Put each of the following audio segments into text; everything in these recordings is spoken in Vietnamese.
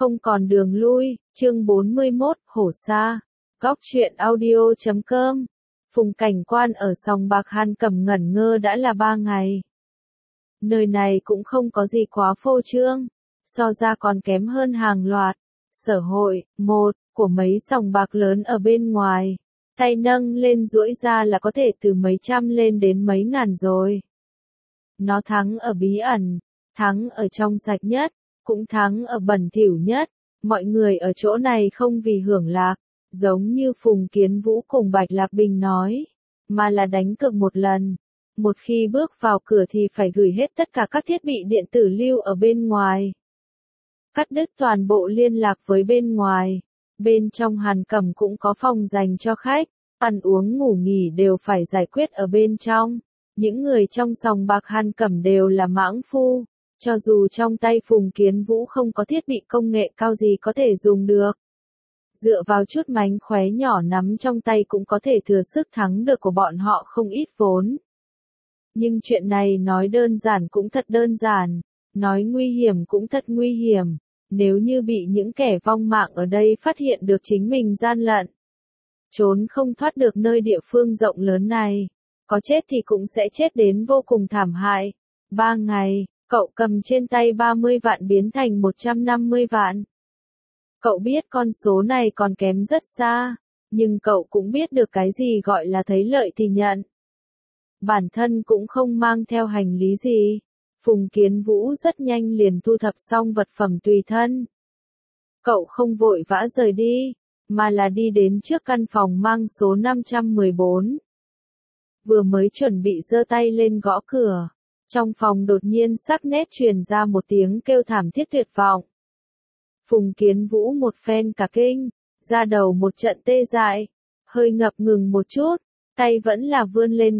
Không còn đường lui, chương 41, Hổ Sa. Góc truyện audio.com. Phùng cảnh quan ở sòng bạc Han Cẩm ngẩn ngơ đã là 3 ngày. Nơi này cũng không có gì quá phô trương, so ra còn kém hơn hàng loạt sở hội, của mấy sòng bạc lớn ở bên ngoài. Tay nâng lên duỗi ra là có thể từ mấy trăm lên đến mấy ngàn rồi. Nó thắng ở bí ẩn, thắng ở trong sạch nhất, cũng thắng ở bẩn thỉu nhất. Mọi người ở chỗ này không vì hưởng lạc, giống như Phùng Kiến Vũ cùng Bạch Lạc Bình nói, mà là đánh cược một lần. Một khi bước vào cửa thì phải gửi hết tất cả các thiết bị điện tử lưu ở bên ngoài. Cắt đứt toàn bộ liên lạc với bên ngoài. Bên trong Han Cẩm cũng có phòng dành cho khách, ăn uống ngủ nghỉ đều phải giải quyết ở bên trong. Những người trong sòng bạc Han Cẩm đều là mãng phu, cho dù trong tay Phùng Kiến Vũ không có thiết bị công nghệ cao gì có thể dùng được. Dựa vào chút mánh khóe nhỏ nắm trong tay cũng có thể thừa sức thắng được của bọn họ không ít vốn. Nhưng chuyện này nói đơn giản cũng thật đơn giản, nói nguy hiểm cũng thật nguy hiểm, nếu như bị những kẻ vong mạng ở đây phát hiện được chính mình gian lận. Trốn không thoát được nơi địa phương rộng lớn này, có chết thì cũng sẽ chết đến vô cùng thảm hại. 3 ngày, cậu cầm trên tay 30 vạn biến thành 150 vạn. Cậu biết con số này còn kém rất xa, nhưng cậu cũng biết được cái gì gọi là thấy lợi thì nhận. Bản thân cũng không mang theo hành lý gì. Phùng Kiến Vũ rất nhanh liền thu thập xong vật phẩm tùy thân. Cậu không vội vã rời đi, mà là đi đến trước căn phòng mang số 514. Vừa mới chuẩn bị giơ tay lên gõ cửa, trong phòng đột nhiên sắc nét truyền ra một tiếng kêu thảm thiết tuyệt vọng. Phùng Kiến Vũ một phen cả kinh, da đầu một trận tê dại, hơi ngập ngừng một chút, tay vẫn là vươn lên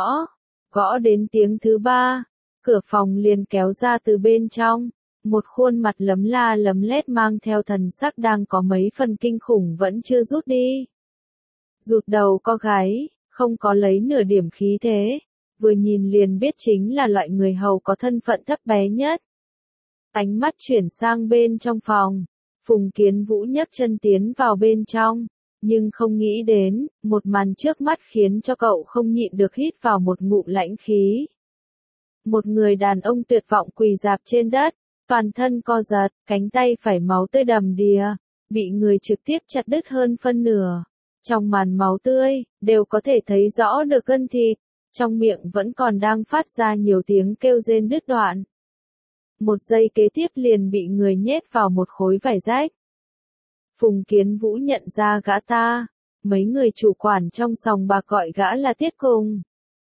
gõ đến tiếng thứ 3, cửa phòng liền kéo ra từ bên trong, một khuôn mặt lấm la lấm lét mang theo thần sắc đang có mấy phần kinh khủng vẫn chưa rút đi. Rụt đầu co gáy, không có lấy nửa điểm khí thế, vừa nhìn liền biết chính là loại người hầu có thân phận thấp bé nhất. Ánh mắt chuyển sang bên trong phòng, Phùng Kiến Vũ nhấc chân tiến vào bên trong, nhưng không nghĩ đến, một màn trước mắt khiến cho cậu không nhịn được hít vào một ngụm lãnh khí. Một người đàn ông tuyệt vọng quỳ rạp trên đất, toàn thân co giật, cánh tay phải máu tươi đầm đìa, bị người trực tiếp chặt đứt hơn phân nửa. Trong màn máu tươi, đều có thể thấy rõ được gân thịt, trong miệng vẫn còn đang phát ra nhiều tiếng kêu rên đứt đoạn. Một giây kế tiếp liền bị người nhét vào một khối vải rách. Phùng Kiến Vũ nhận ra gã ta, mấy người chủ quản trong sòng bạc gọi gã là Tiết Cùng.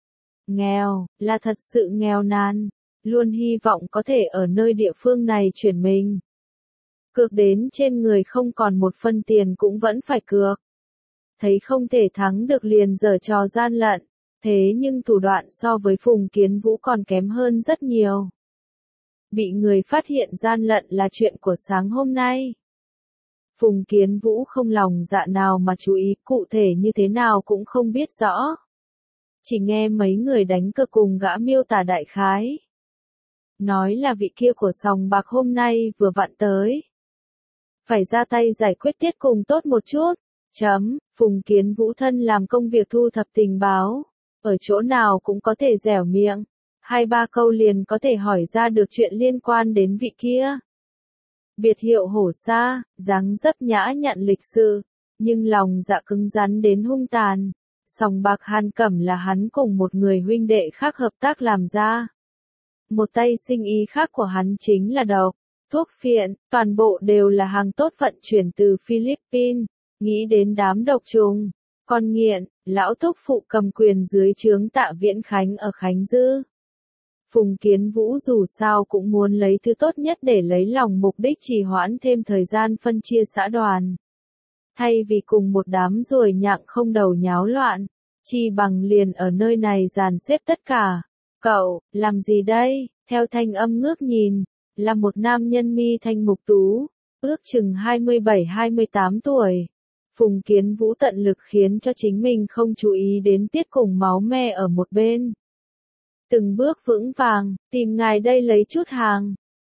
Nghèo, là thật sự nghèo nàn, luôn hy vọng có thể ở nơi địa phương này chuyển mình. Cược đến trên người không còn một phân tiền cũng vẫn phải cược. Thấy không thể thắng được liền giở trò gian lận, thế nhưng thủ đoạn so với Phùng Kiến Vũ còn kém hơn rất nhiều. Bị người phát hiện gian lận là chuyện của sáng hôm nay. Phùng Kiến Vũ không lòng dạ nào mà chú ý cụ thể như thế nào cũng không biết rõ. Chỉ nghe mấy người đánh cược cùng gã miêu tả đại khái. Nói là vị kia của sòng bạc hôm nay vừa vặn tới. Phải ra tay giải quyết Tiết Cùng tốt một chút. Phùng Kiến Vũ thân làm công việc thu thập tình báo. Ở chỗ nào cũng có thể dẻo miệng. 2-3 câu liền có thể hỏi ra được chuyện liên quan đến vị kia. Biệt hiệu Hổ Sa, dáng dấp nhã nhặn lịch sự, nhưng lòng dạ cứng rắn đến hung tàn. Sòng bạc Han Cẩm là hắn cùng một người huynh đệ khác hợp tác làm ra. Một tay sinh ý khác của hắn chính là độc, thuốc phiện, toàn bộ đều là hàng tốt vận chuyển từ Philippines. Nghĩ đến đám độc trùng, con nghiện, lão thúc phụ cầm quyền dưới trướng Tạ Viễn Khánh ở Khánh Dư. Phùng Kiến Vũ dù sao cũng muốn lấy thứ tốt nhất để lấy lòng mục đích trì hoãn thêm thời gian phân chia xã đoàn. Thay vì cùng một đám ruồi nhặng không đầu nháo loạn, chi bằng liền ở nơi này dàn xếp tất cả. Cậu, làm gì đây? Theo thanh âm ngước nhìn, là một nam nhân mi thanh mục tú, ước chừng 27-28 tuổi. Phùng Kiến Vũ tận lực khiến cho chính mình không chú ý đến Tiết Cùng máu me ở một bên. Từng bước vững vàng, tìm ngài đây lấy chút hàng.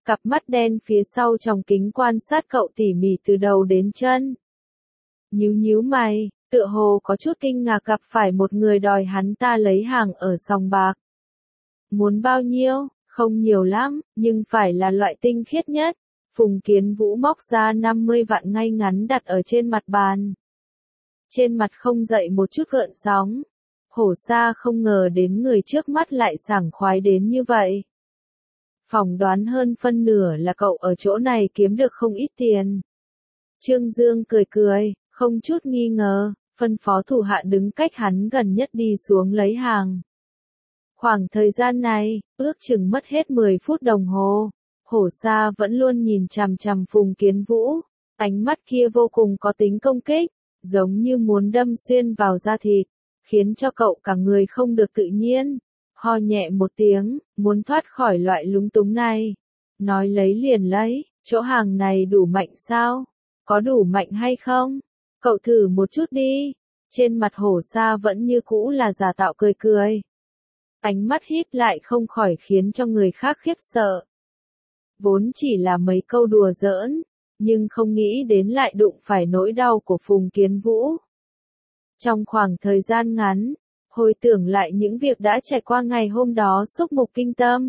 Cặp mắt đen phía sau trong kính quan sát cậu tỉ mỉ từ đầu đến chân. Nhíu nhíu mày, tựa hồ có chút kinh ngạc gặp phải một người đòi hắn ta lấy hàng ở sòng bạc. Muốn bao nhiêu? Không nhiều lắm, nhưng phải là loại tinh khiết nhất. Phùng Kiến Vũ móc ra 50 vạn ngay ngắn đặt ở trên mặt bàn. Trên mặt không dậy một chút gợn sóng. Hổ Sa không ngờ đến người trước mắt lại sảng khoái đến như vậy. Phỏng đoán hơn phân nửa là cậu ở chỗ này kiếm được không ít tiền. Trương Dương cười cười, không chút nghi ngờ, phân phó thủ hạ đứng cách hắn gần nhất đi xuống lấy hàng. Khoảng thời gian này, ước chừng mất hết 10 phút đồng hồ. Hổ Sa vẫn luôn nhìn chằm chằm Phùng Kiến Vũ, ánh mắt kia vô cùng có tính công kích, giống như muốn đâm xuyên vào da thịt, khiến cho cậu cả người không được tự nhiên. Ho nhẹ một tiếng, muốn thoát khỏi loại lúng túng này. Nói lấy liền lấy, chỗ hàng này đủ mạnh sao? Có đủ mạnh hay không? Cậu thử một chút đi. Trên mặt Hổ Sa vẫn như cũ là giả tạo cười cười. Ánh mắt híp lại không khỏi khiến cho người khác khiếp sợ. Vốn chỉ là mấy câu đùa giỡn, nhưng không nghĩ đến lại đụng phải nỗi đau của Phùng Kiến Vũ. Trong khoảng thời gian ngắn, hồi tưởng lại những việc đã trải qua ngày hôm đó xúc mục kinh tâm.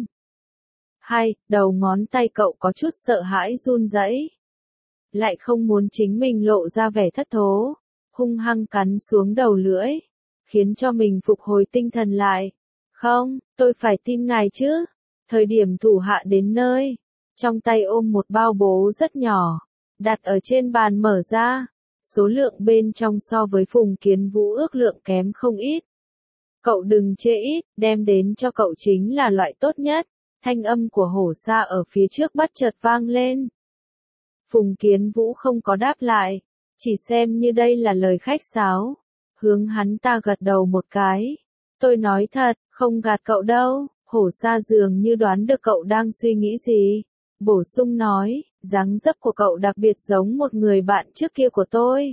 Đầu ngón tay cậu có chút sợ hãi run rẩy, lại không muốn chính mình lộ ra vẻ thất thố, hung hăng cắn xuống đầu lưỡi, khiến cho mình phục hồi tinh thần lại. Không, tôi phải tin ngài chứ. Thời điểm thủ hạ đến nơi, trong tay ôm một bao bố rất nhỏ, đặt ở trên bàn mở ra, số lượng bên trong so với Phùng Kiến Vũ ước lượng kém không ít. Cậu đừng chê ít, đem đến cho cậu chính là loại tốt nhất. Thanh âm của Hổ Sa ở phía trước bất chợt vang lên. Phùng Kiến Vũ không có đáp lại, chỉ xem như đây là lời khách sáo, hướng hắn ta gật đầu một cái. Tôi nói thật, không gạt cậu đâu. Hổ Sa dường như đoán được cậu đang suy nghĩ gì, bổ sung nói, dáng dấp của cậu đặc biệt giống một người bạn trước kia của tôi.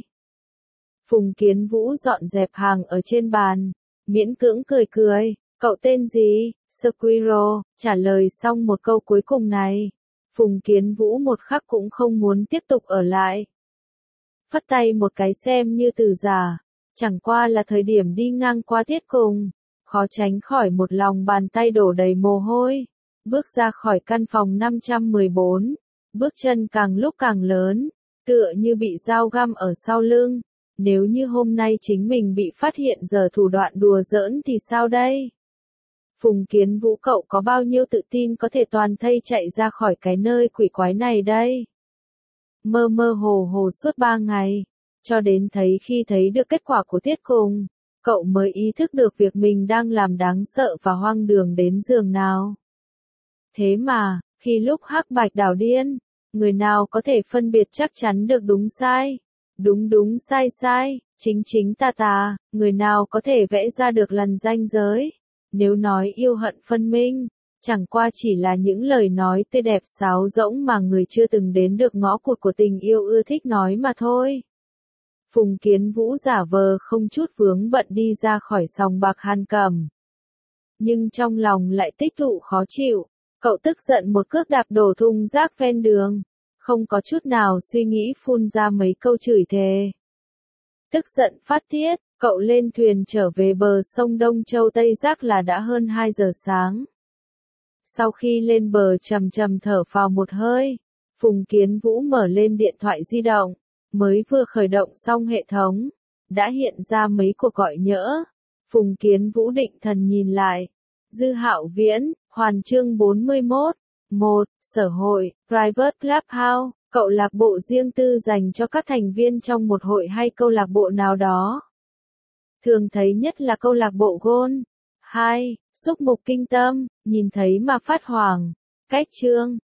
Phùng Kiến Vũ dọn dẹp hàng ở trên bàn, miễn cưỡng cười cười, cậu tên gì? Squirrel. Trả lời xong một câu cuối cùng này, Phùng Kiến Vũ một khắc cũng không muốn tiếp tục ở lại. Phất tay một cái xem như từ giả, chẳng qua là thời điểm đi ngang qua tiết cùng, khó tránh khỏi một lòng bàn tay đổ đầy mồ hôi. Bước ra khỏi căn phòng 514, bước chân càng lúc càng lớn, tựa như bị dao găm ở sau lưng. Nếu như hôm nay chính mình bị phát hiện giờ thủ đoạn đùa giỡn thì sao đây? Phùng Kiến Vũ cậu có bao nhiêu tự tin có thể toàn thây chạy ra khỏi cái nơi quỷ quái này đây? Mơ mơ hồ hồ suốt 3 ngày, cho đến khi thấy được kết quả của tiết cùng, cậu mới ý thức được việc mình đang làm đáng sợ và hoang đường đến giường nào. Thế mà, khi lúc hắc bạch đảo điên, người nào có thể phân biệt chắc chắn được đúng sai? Đúng đúng sai sai, chính chính tà tà, người nào có thể vẽ ra được lần ranh giới? Nếu nói yêu hận phân minh, chẳng qua chỉ là những lời nói tươi đẹp sáo rỗng mà người chưa từng đến được ngõ cụt của tình yêu ưa thích nói mà thôi. Phùng Kiến Vũ giả vờ không chút vướng bận đi ra khỏi sòng bạc Hàn Cẩm. Nhưng trong lòng lại tích tụ khó chịu, cậu tức giận một cước đạp đổ thùng rác ven đường, không có chút nào suy nghĩ phun ra mấy câu chửi thề. Tức giận phát tiết, cậu lên thuyền trở về bờ sông Đông Châu Tây Giác là đã hơn 2 giờ sáng. Sau khi lên bờ trầm trầm thở phào một hơi, Phùng Kiến Vũ mở lên điện thoại di động, mới vừa khởi động xong hệ thống, đã hiện ra mấy cuộc gọi nhỡ. Phùng Kiến Vũ định thần nhìn lại. Dư Hạo Viễn, Hoàn chương 41. 1. Sở hội, Private Clubhouse, câu lạc bộ riêng tư dành cho các thành viên trong một hội hay câu lạc bộ nào đó. Thường thấy nhất là câu lạc bộ golf. 2. Xúc mục kinh tâm, nhìn thấy mà phát hoảng. Cách chương